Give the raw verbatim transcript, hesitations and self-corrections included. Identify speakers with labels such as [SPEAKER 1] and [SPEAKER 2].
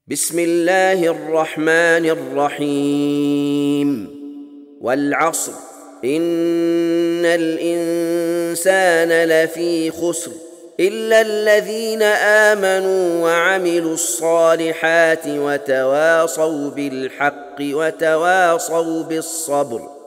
[SPEAKER 1] بسم الله الرحمن الرحيم والعصر إن الإنسان لفي خسر إلا الذين آمنوا وعملوا الصالحات وتواصوا بالحق وتواصوا بالصبر